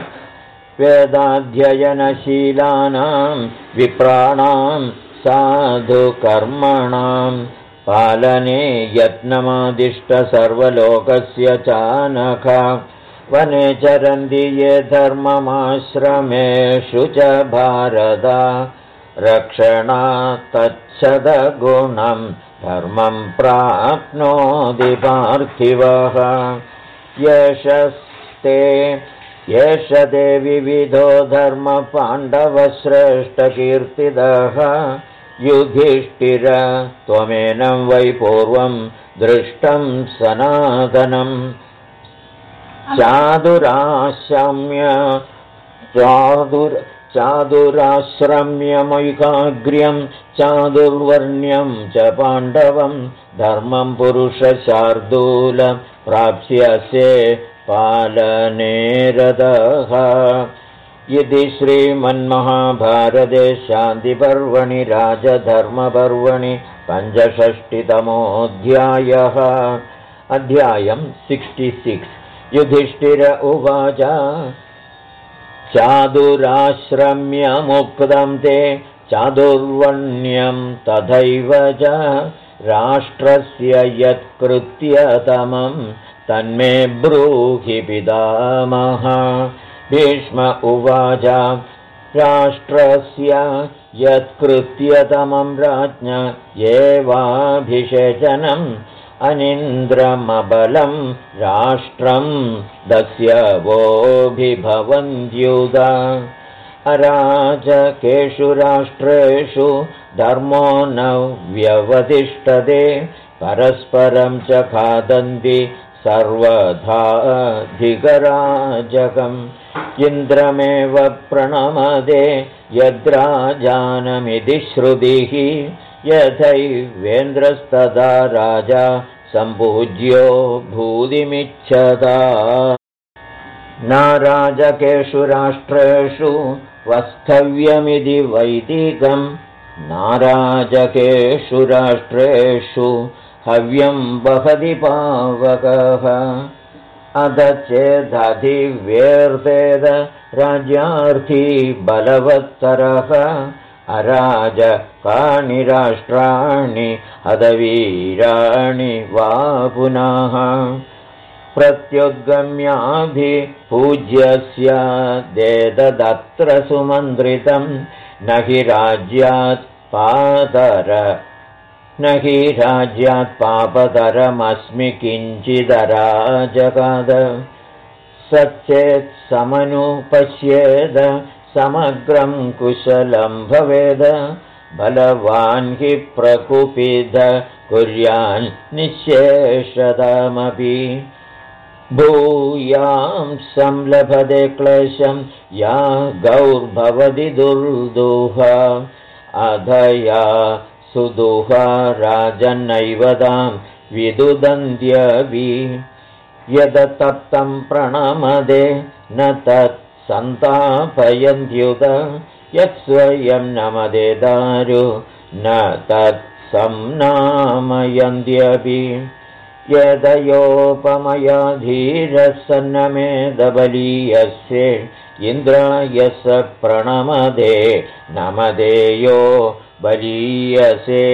वेदाध्ययनशीलानां विप्राणां साधुकर्मणां पालने यत्नमादिष्ट सर्वलोकस्य चानघ वने चरन्ति ये धर्ममाश्रमेषु च भारत रक्षणात्तच्छदगुणं धर्मं प्राप्नोति पार्थिवः एष ते विविधो धर्म पाण्डवश्रेष्ठकीर्तितः युधिष्ठिर त्वमेनं वै पूर्वं दृष्टं सनातनम् चादुराश्रम्यमैकाग्र्यं चादुर्वर्ण्यं च पाण्डवं धर्मं पुरुषशार्दूल प्राप्स्यसे पालने रतः इति श्रीमन्महाभारते शान्तिपर्वणि राजधर्मपर्वणि 65तमोऽध्यायः अध्यायं 66 युधिष्ठिर उवाच चादुराश्रम्यमुक्तं ते चादुर्वर्ण्यं तथैव च राष्ट्रस्य यत्कृत्यतमं तन्मे ब्रूहि पितामह भीष्म उवाच राष्ट्रस्य यत्कृत्यतमं राज्ञ एवाभिषेचनम् अनिन्द्रमबलं राष्ट्रं दस्यवोऽभिभवन्त्युत अराजकेषु राष्ट्रेषु धर्मो न व्यवतिष्ठते परस्परं च खादन्ति सर्वधाधिकराजकम् इन्द्रमेव प्रणमते यद्राजानमिति श्रुतिः यथैवेन्द्रस्तदा राजा सम्पूज्यो भूतिमिच्छता नाराजकेषु राष्ट्रेषु वस्तव्यमिति वैदिकम् नाराजकेषु राष्ट्रेषु हव्यं वहति पावकः अथ चेदधिव्यर्तेद राज्यार्थी बलवत्तरः अराजकाणि राष्ट्राणि हतवीराणि वा पुनः प्रत्युद्गम्याभिपूज्यस्य देददत्र सुमन्त्रितं न हि राज्यात् पापतरमस्मि किञ्चिदराजगाद सचेत् समनुपश्येद समग्रं कुशलं भवेद बलवान् हि प्रकुपित कुर्यान् निःशेषतामपि भूयां संलभते क्लेशं या गौर्भवति दुर्दुहा अधया सुदुहा राजन्नैव तां विदुदन्त्यपि यदतप्तं प्रणमदे न तत् सन्तापयन्त्युत यत्स्वयं नमदे दारु न तत् संनामयन्त्यपि यदयोपमया धीरसन्नमेदबलीयस्य इन्द्राय स प्रणमदे नमदेयो वरीयसे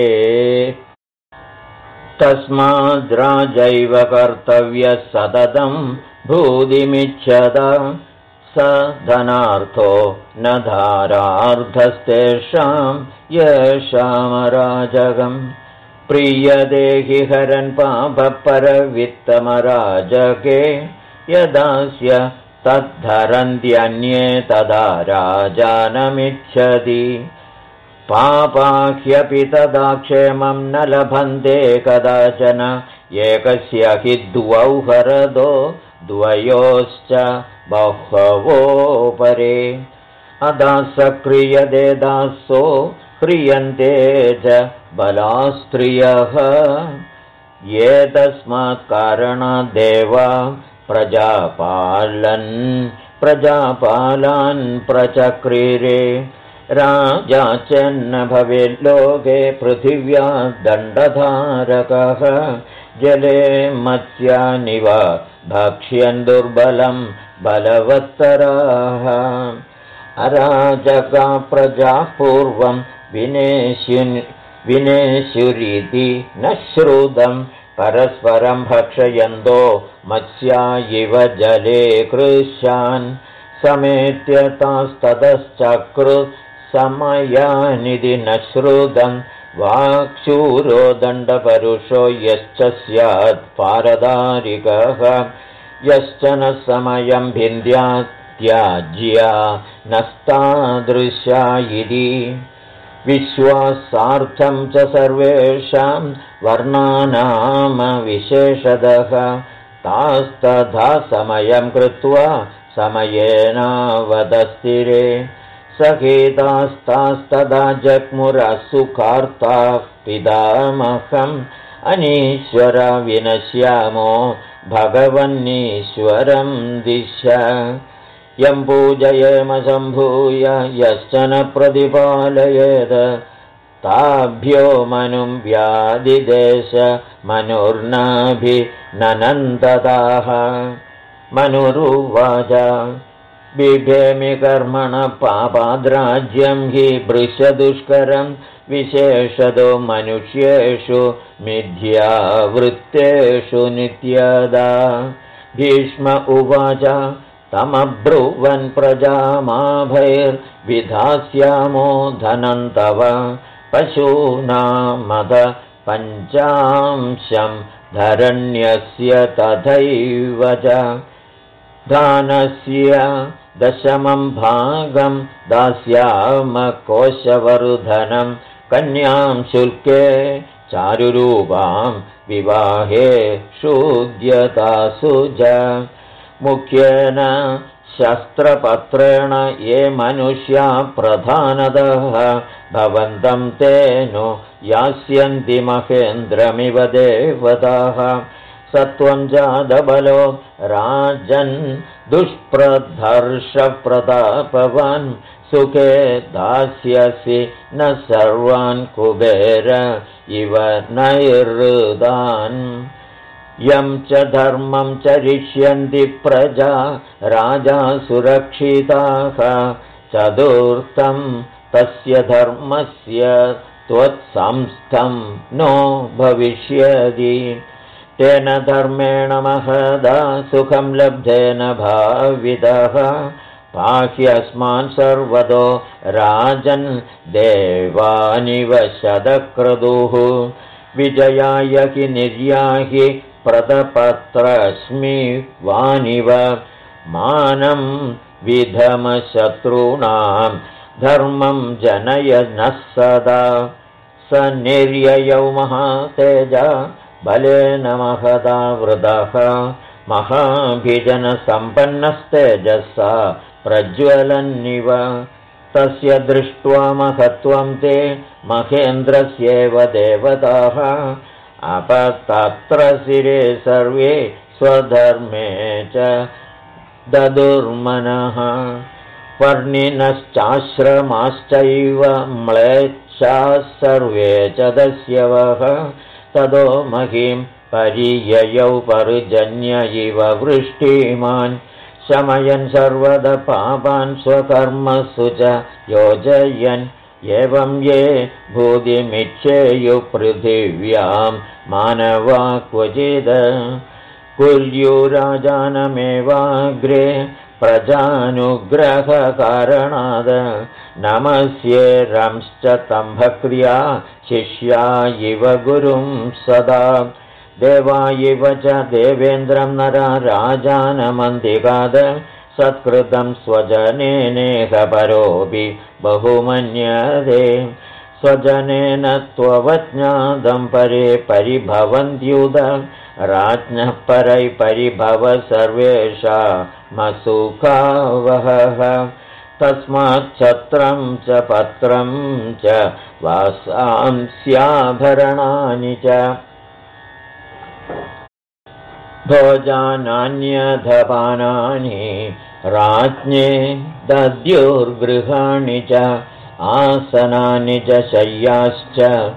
तस्माद्राजैव कर्तव्यः सततं भूतिमिच्छद स धनार्थो न धारार्थस्तेषां येषामराजकम् प्रीयते हि हरन् पापपरवित्तमराजके यदास्य तद्धरन्त्यन्ये तदा राजानमिच्छति पापाह्यपि तदा क्षेमं न लभन्ते कदाचन एकस्य हि द्वौ हरदो द्वयोश्च बहवो परे अदास क्रियते दासो ह्रियन्ते च बलास्त्रियः एतस्मात् कारणादेव प्रजापालान् प्रचक्रिरे राजा चन्न भवेल्लोके पृथिव्या दण्डधारकः जले मत्स्यानिव भक्ष्यन् दुर्बलं बलवत्तराः अराजका प्रजाः पूर्वं विनेशुरिति न श्रुतं परस्परं भक्षयन्तो मत्स्या इव जले कृशान् समेत्य तास्ततश्चक्रु समयानिधि न श्रुतं वाक्शूरो दण्डपरुषो यश्च स्यात् पारदारिकः यश्च न समयं भिन्द्यात् त्याज्या नस्तादृशा इति विश्वासार्थं च सर्वेषां वर्णानामविशेषतः तास्तथा समयं कृत्वा समयेनावदस्थिरे सखेतास्तास्तदा जग्मुरसुखार्ताः पितामहम् अनीश्वरा विनश्यामो भगवन्नीश्वरं दिश यं पूजयेम सम्भूय यश्च न प्रतिपालयेत् ताभ्यो मनुं व्याधिदेश मनुर्नाभिननन्दताः मनुरुवाच बिभेमि कर्मण पापाद्राज्यं हि भृशदुष्करं विशेषतो मनुष्येषु मिथ्यावृत्तेषु नित्यदा भीष्म उवाच तमब्रुवन् प्रजामाभैर्विधास्यामो धनं तव पशूनामद पञ्चांशं धरण्यस्य तथैव च दानस्य दशमं भागं दास्याम कोशवर्धनं कन्यां शुल्के चारुरूपां विवाहे शूद्यतासु च मुख्येन शस्त्रपत्रेण ये मनुष्या प्रधानतः भवन्तं तेनो यास्यन्ति महेन्द्रमिव देवताः सत्वं जातबलो राजन् दुष्प्रदर्शप्रतापवान् सुखे दास्यसि न सर्वान् कुबेर इव नैर्दान् यं च धर्मं चरिष्यन्ति प्रजा राजा सुरक्षिताः चतुर्थं तस्य धर्मस्य त्वत्संस्थं नो भविष्यति तेन धर्मेण महदा सुखं लब्धेन भावितः पाह्यस्मान् सर्वतो राजन् देवानिव शतक्रतुः विजयाय हि निर्याहि प्रतपत्रस्मि वानिव मानं विधमशत्रूणां धर्मं जनयनः सदा स निर्ययौ महातेजा बलेन महदा वृतः महाभिजनसम्पन्नस्तेजसा प्रज्वलन्निव तस्य दृष्ट्वा महत्त्वं ते महेन्द्रस्येव देवताः अपतत्र शिरे सर्वे स्वधर्मे च ददुर्मनः वर्णिनश्चाश्रमाश्चैव म्लेच्छाः सर्वे च दस्यवः ततो महीं परिययौ पर्जन्य इव वृष्टिमान् शमयन् सर्वदा पापान् स्वकर्मसु च योजयन् एवं ये भूतिमिच्छेयुः पृथिव्यां मानवा क्वचिद् कुर्युराजानमेवाग्रे प्रजानुग्रहकारणाद् नमस्येरंश्च तं भक्त्या शिष्या इव गुरुं सदा देवा इव च देवेन्द्रं नरा राजानमन्दिगाद सत्कृतं स्वजनेनेह परोऽपि बहुमन्यते स्वजनेन त्ववज्ञातं परे परिभवन्त्युद राज्ञः परै परिभव सर्वेषामसुखावहः तस्माच्छत्रं च पत्रं च वासांस्याभरणानि च भोजानान्यधपानानि राज्ञे दद्युर्गृहाणि च आसनानि च शय्याश्च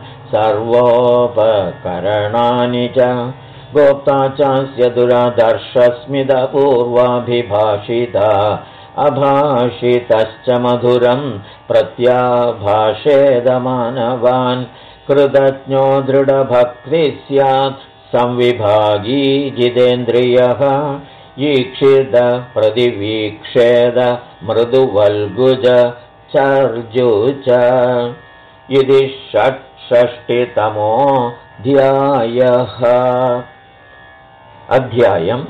सर्वोपकरणानि च गोप्ता चास्य दुरादर्शस्मितपूर्वाभिभाषिता अभाषितश्च मधुरं प्रत्याभाषेदमानवान् कृतज्ञो दृढभक्तिः स्यात् संविभागी जितेन्द्रियः ईक्षित प्रतिवीक्षेद मृदुवल्गुज चर्जुच इति षट्षष्टितमोऽध्यायः अध्यायम्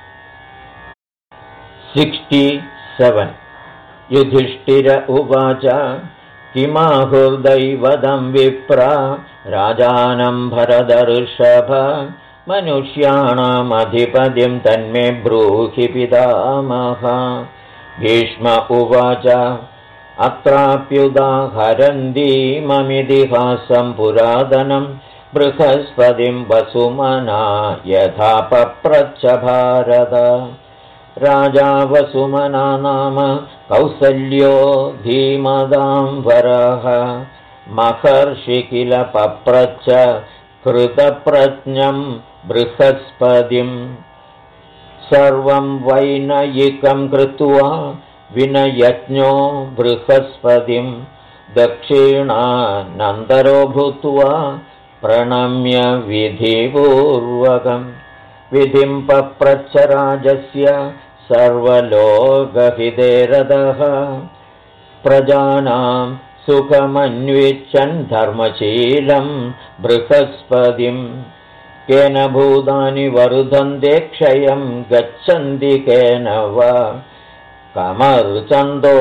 67 युधिष्ठिर उवाच किमाहुर्दैवतं विप्रा राजानं भरतर्षभ मनुष्याणामधिपतिं तन्मे ब्रूहि पितामह भीष्म उवाच अत्राप्युदाहरन्तीममितिहासं पुरातनं बृहस्पतिं वसुमना यथा पप्रच्छ भारत राजा वसुमना नाम कौसल्यो धीमदां वरः महर्षि किल पप्रच्छ कृतप्रज्ञं बृहस्पतिं सर्वं वैनयिकं कृत्वा विनयज्ञो बृहस्पतिं दक्षिणानन्तरो भूत्वा प्रणम्य विधिपूर्वकं विधिं पप्रच्छ राजस्य सर्वलोकहिते रतः प्रजानां सुखमन्विच्छन् धर्मशीलं बृहस्पतिं केन भूतानि वर्धन्ते क्षयं गच्छन्ति केन वा कमर्चन्दो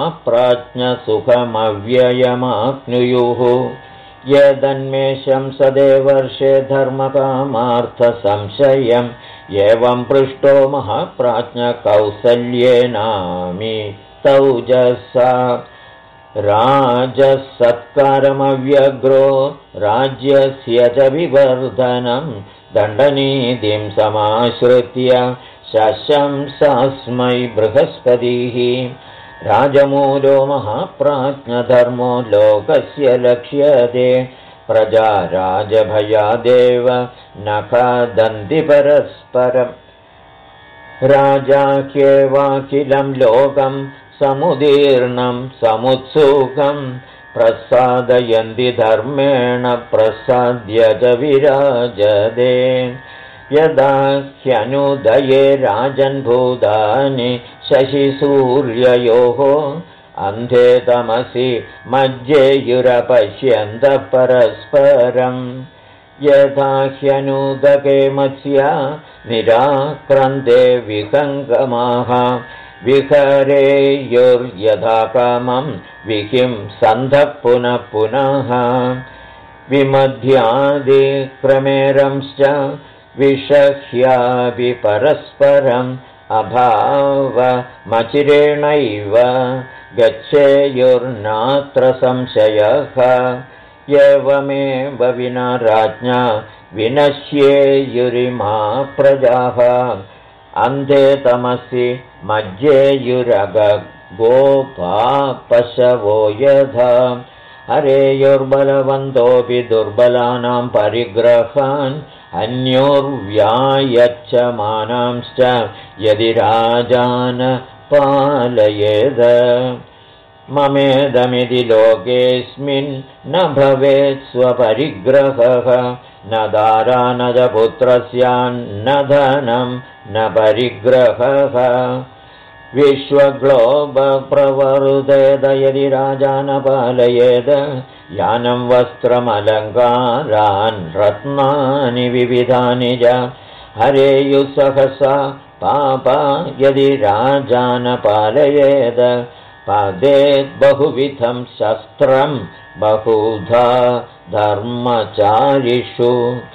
महाप्राज्ञसुखमव्ययमाप्नुयुः यदन्मेषं सदेवर्षे धर्मकामार्थसंशयम् एवं पृष्टो महाप्राज्ञकौसल्येनामि तौजसा राजसत्कारमव्यग्रो राज्यस्य च विवर्धनं दण्डनीतिं समाश्रित्य शशंसास्मै बृहस्पतिः राजमूलो महाप्राज्ञधर्मो लोकस्य लक्ष्यते प्रजा राजभयादेव न खादन्ति परस्परम् राजा ह्येवाखिलं लोकं समुदीर्णं समुत्सुकं प्रसादयन्ति धर्मेण प्रसाद्य च विराजते यदा ह्यनुदये राजन्भूतानि शशिसूर्ययोः अन्धे तमसि मज्जेयुरपश्यन्तः परस्परं यथा ह्यनुदके मत्स्या निराक्रन्ते विहङ्गमाः विहरेयुर्यथा कामं विहिंसन्तः पुनः पुनः विमध्यादिक्रमेरंश्च विषह्यापि परस्परम् अभावमचिरेणैव गच्छेयुर्नात्र संशयः एवमेव विना राज्ञा विनश्येयुरिमा प्रजाः अन्धे तमसि मज्जेयुरगोपा पशवो यथा हरेयुर्बलवन्तोऽपि दुर्बलानां परिग्रहान् अन्योर्व्यायच्छमानांश्च यदि राजान् पालयेद ममेदमिति लोकेऽस्मिन् न भवेत् स्वपरिग्रहः न दारा न च पुत्रस्यान्न धनं न परिग्रहः विश्वग्लोबप्रवरुदेद यदि राजा न पालयेद यानं वस्त्रमलङ्कारान् रत्नानि विविधानि च हरेयुः सहसा पापा यदि राजा न पालयेद पदेत् बहुविधं शस्त्रं बहुधा धर्मचारिषु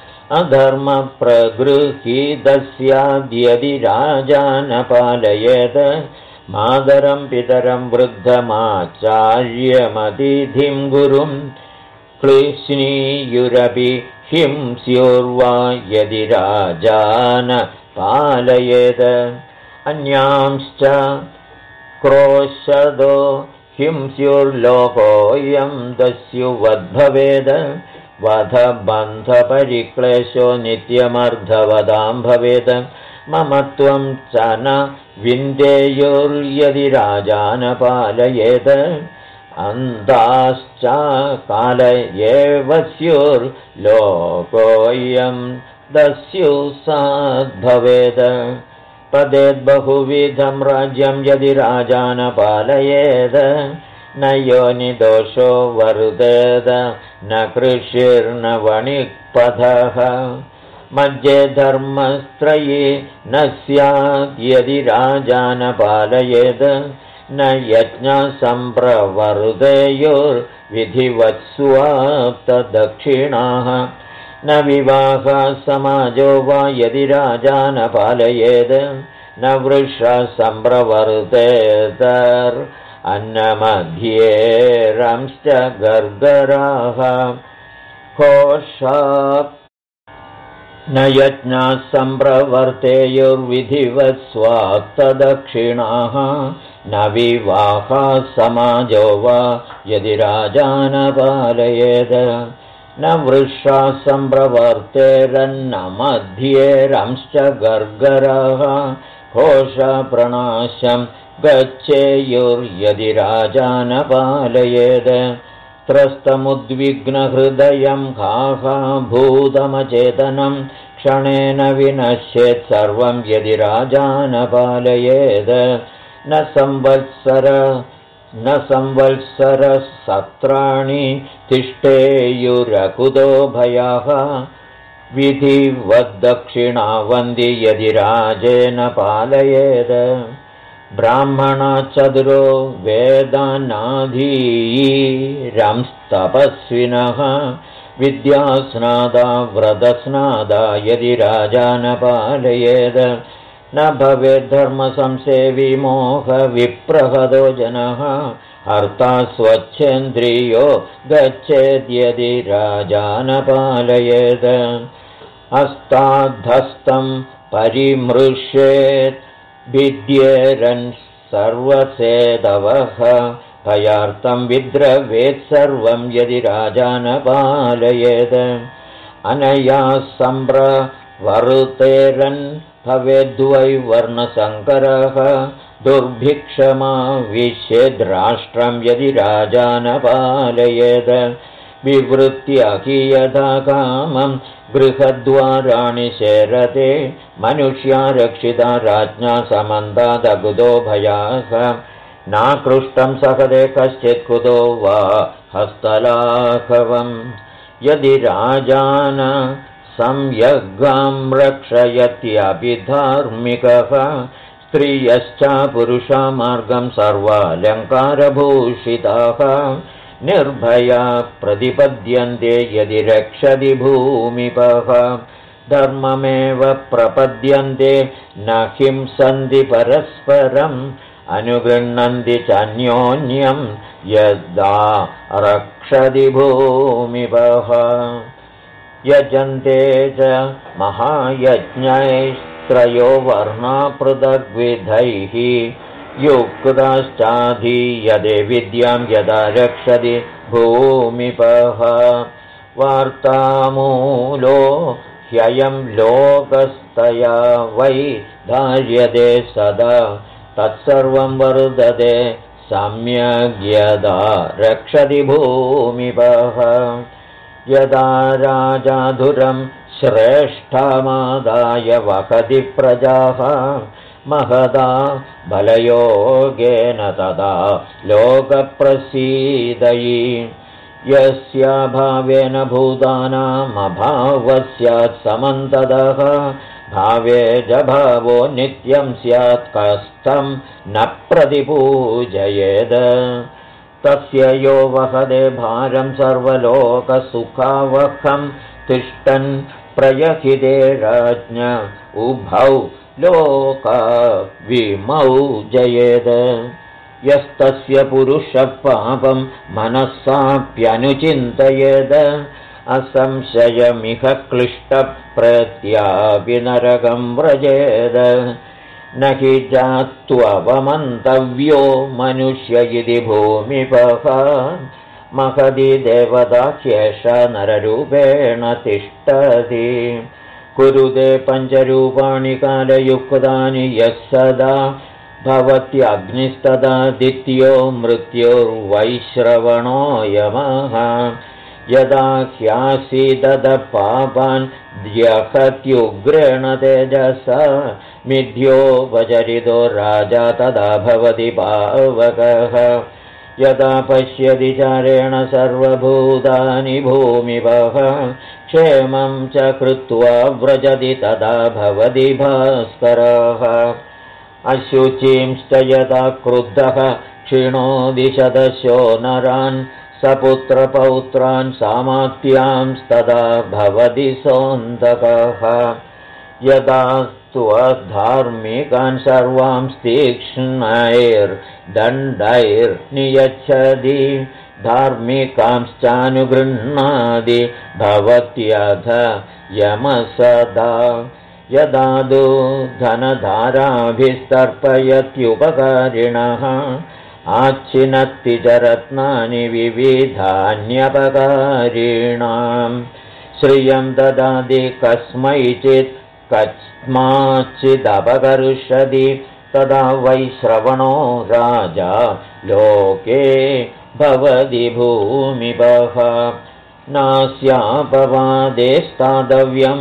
अधर्मप्रगृहीतस्याद्यदि राजा न पालयेत् मातरं पितरं वृद्धमाचार्यमतिथिं गुरुं क्लिश्नीयुरपि हिंस्युर्वा यदि राजा न पालयेत् अन्यांश्च क्रोशदो हिंस्युर्लोकोऽयं दस्युवद्भवेद वधबन्धपरिक्लेशो नित्यमर्धवदां भवेद ममत्वं च न विन्देयुर्यदि राजा न पालयेत् अन्ताश्च काल एव स्युर्लोकोऽयं दस्युसाद्भवेद पदेद्बहुविधं राज्यं यदि राजा न पालयेद न योनिदोषो वरुदेद न कृषिर्न वणिक्पथः मध्ये धर्मस्त्रयी न स्यात् यदि राजा न पालयेद न यज्ञसम्प्रवर्धयोर्विधिवत्स्वाप्तदक्षिणाः न विवाहः समाजो वा यदि राजा न पालयेद न वृषसम्प्रवर्तेतर् अन्नमध्ये रंश्च गर्गराः कोशाप् न यज्ञः सम्प्रवर्तेयुर्विधिवत्स्वाप्तदक्षिणाः न विवाहः समाजो वा यदि राजा न पालयेद न वृषः सम्प्रवर्तेरन्न मध्ये रंश्च गर्गराः कोशप्रणाशं गच्छेयुर्यदि राजा न पालयेद त्रस्तमुद्विग्नहृदयं हाहाभूतमचेतनं क्षणेन विनश्येत् सर्वं यदि राजा न पालयेद न संवत्सरसत्राणि तिष्ठेयुरकुतो भयाः विधिवद्दक्षिणावन्ति यदि राजेन पालयेद ब्राह्मणचतुरो वेदानाधीरंस्तपस्विनः विद्यास्नादा व्रतस्नादा यदि राजा न पालयेद न भवेद्धर्मसंसेवी मोहविप्रहदो जनः हर्ता स्वच्छेन्द्रियो गच्छेद्यदि राजा न पालयेद हस्ताद्धस्तं परिमृश्येत् भिद्येरन् सर्वसेदवः भयार्थं विद्रवेत् सर्वं यदि राजा न पालयेद अनया सम्प्रवरुतेरन् भवेद्वै वर्णसङ्करः दुर्भिक्षमाविश्येद्राष्ट्रं यदि राजा न पालयेद विवृत्य कियथा कामं गृहद्वाराणि शेरते मनुष्या रक्षिता राज्ञा समन्तादकुतो भयाः नाकृष्टं सहदे कश्चित् कुतो वा हस्तलाघवम् यदि राजान संयग्गां रक्षयत्यपि धार्मिकः स्त्रियश्च पुरुषमार्गं सर्वालङ्कारभूषिताः निर्भया प्रतिपद्यन्ते यदि रक्षति भूमिपः धर्ममेव प्रपद्यन्ते न हिंसन्ति परस्परम् अनुगृह्णन्ति चान्योन्यं यदा रक्षति भूमिपः यजन्ते च महायज्ञैस्त्रयो वर्णा पृथग्विधैः युक्ताश्चाधीयते विद्यां यदा रक्षति भूमिपः वार्तामूलो ह्ययं लोकस्तया वै धार्यते सदा तत्सर्वं वर्धते सम्यग्यदा रक्षति भूमिपः यदा राजाधुरं श्रेष्ठमादाय वहति प्रजाः महदा बलयोगेन तदा लोकप्रसीदयि यस्याभावेन भूतानामभावः स्यात् समन्ततः भावे च भावो नित्यं स्यात् कष्टं न प्रतिपूजयेत् तस्य यो वहदे भारं सर्वलोकसुखावहं तिष्ठन् प्रयहिते राज्ञ उभौ लोकविमौजयेत् यस्तस्य पुरुषः पापं मनस्साप्यनुचिन्तयेत् असंशयमिह क्लिष्टप्रत्यापि नरकं व्रजेद न हि जात्ववमन्तव्यो मनुष्य इति भूमिपः महदी देवता ह्येषा नररूपेण तिष्ठति कुरुते पञ्चरूपाणि कालयुक्तानि यः सदा भवत्यग्निस्तदादित्यो मृत्युर्वैश्रवणो यमः यदा ह्यासीदपापान् द्यहत्युग्रेण तेजसा मिथ्योपचरितो राजा तदा भवति पावकः यदा पश्यति चारेण सर्वभूतानि भूमिपः क्षेमं च कृत्वा व्रजति तदा भवति भास्करः अशुचिंश्च यदा क्रुद्धः क्षिणोति शतशो नरान् सपुत्रपौत्रान् सामात्यांस्तदा भवति सोऽन्तकः यदा स्वधार्मिकान् सर्वांस् तीक्ष्णैर्दण्डैर्नियच्छति धार्मिकांश्चानुगृह्णाति भवत्यथ यमसदा यदा धनधाराभिस्तर्पयत्युपकारिणः आच्छिनत्ति च रत्नानि विविधान्यपकारिणां श्रियं ददाति कस्मैचित् कस्माच्चिदपकर्षति तदा वैश्रवणो राजा लोके भवति भूमिपः नास्यापवादे स्थातव्यं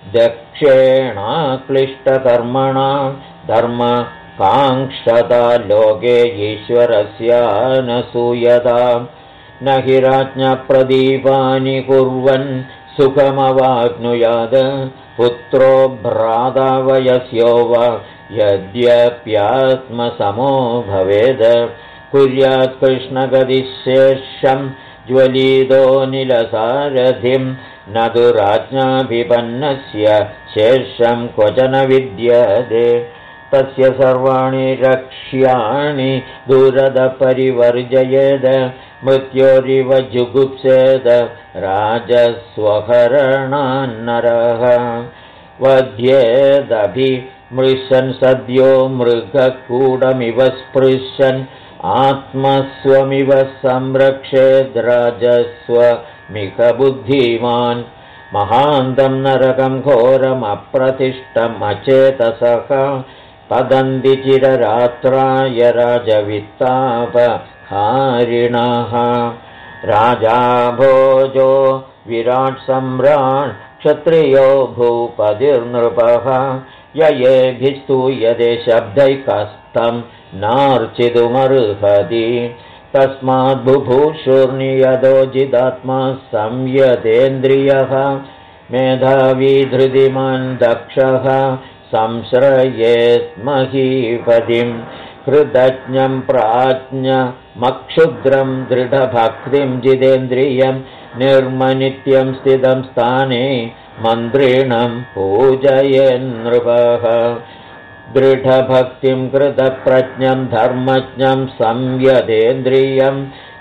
दक्षेणाक्लिष्टकर्मणा धर्म काङ्क्षता लोके ईश्वरस्यानसूयता न हि राज्ञप्रदीपानि कुर्वन् सुखमवाप्नुयात् पुत्रो भ्राता वयस्यो वा यद्यप्यात्मसमो भवेद् कुर्यात् कृष्णगतिशेषं ज्वलितो निलसारथिं न तु राज्ञाभिपन्नस्य शेषं क्वचन विद्यते तस्य सर्वाणि रक्ष्याणि दूरदपरिवर्जयेद मृत्योरिव जुगुप्सेद राजस्वहरणान्नरः वध्येदभिमृशन् सद्यो मृगकूटमिव स्पृशन् आत्मस्वमिव संरक्षेद्राजस्वमिह बुद्धिमान् महान्तं नरकं घोरमप्रतिष्ठम् अचेतसः पतन्ति चिररात्राय राजवित्तापहारिणः राजा भोजो विराट् सम्राट् क्षत्रियो भूपतिर्नृपः ययेभिस्तूयते शब्दैकस्तं नार्चितुमर्हति तस्माद्बुभुषुर्नियतोजिदात्मा संयतेन्द्रियः मेधावी धृतिमान् दक्षः संश्रयेत् महीपतिं कृतज्ञं प्राज्ञमक्षुद्रं दृढभक्तिं जितेन्द्रियं निर्मनित्यं स्थितं स्थाने मन्त्रिणं पूजयेन्नृपः दृढभक्तिं कृतप्रज्ञं धर्मज्ञं संयतेन्द्रियं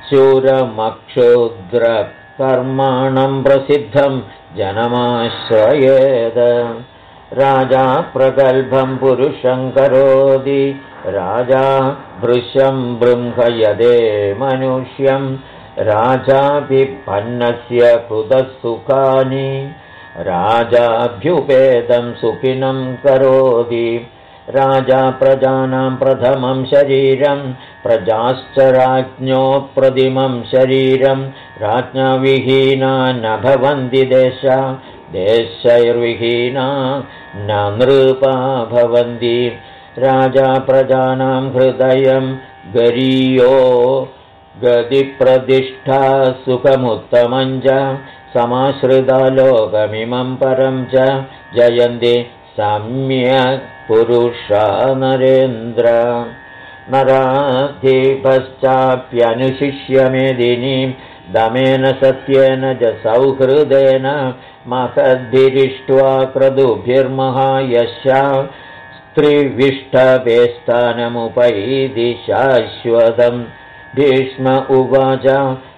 शूरमक्षुद्रकर्माणं प्रसिद्धं जनमाश्रयेत् राजा प्रगल्भं पुरुषं करोति राजा भृशं बृंहयते मनुष्यं राजाभिपन्नस्य कुतः सुखानि राजाभ्युपेदं सुखिनं करोति राजा प्रजानां प्रथमं शरीरं प्रजाश्च राज्ञो प्रदिमं शरीरं राज्ञा विहीना न भवन्ति देशा देशैर्विहीना न नृपा भवन्ति राजा प्रजानां हृदयं गरीयो गतिप्रतिष्ठा सुखमुत्तमं च समाश्रिता लोकमिमं परं च जयन्ति सम्यक् पुरुषा नरेन्द्र नराधिपश्चाप्यनुशिष्य मेदिनीं दमेन सत्येन च सौहृदेन महद्भिरिष्ट्वा क्रतुभिर्महायशा स्त्रीविष्टभेस्थानमुपैति शाश्वतं भीष्म उवाच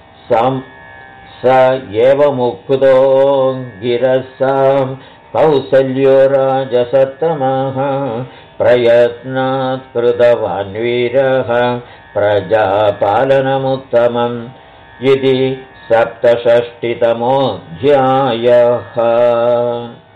स एवमुक्तो गिरसां कौसल्यो राजसत्तमः प्रयत्नात् कृतवान् वीरः प्रजापालनमुत्तमम् इति 67तमोऽध्यायः।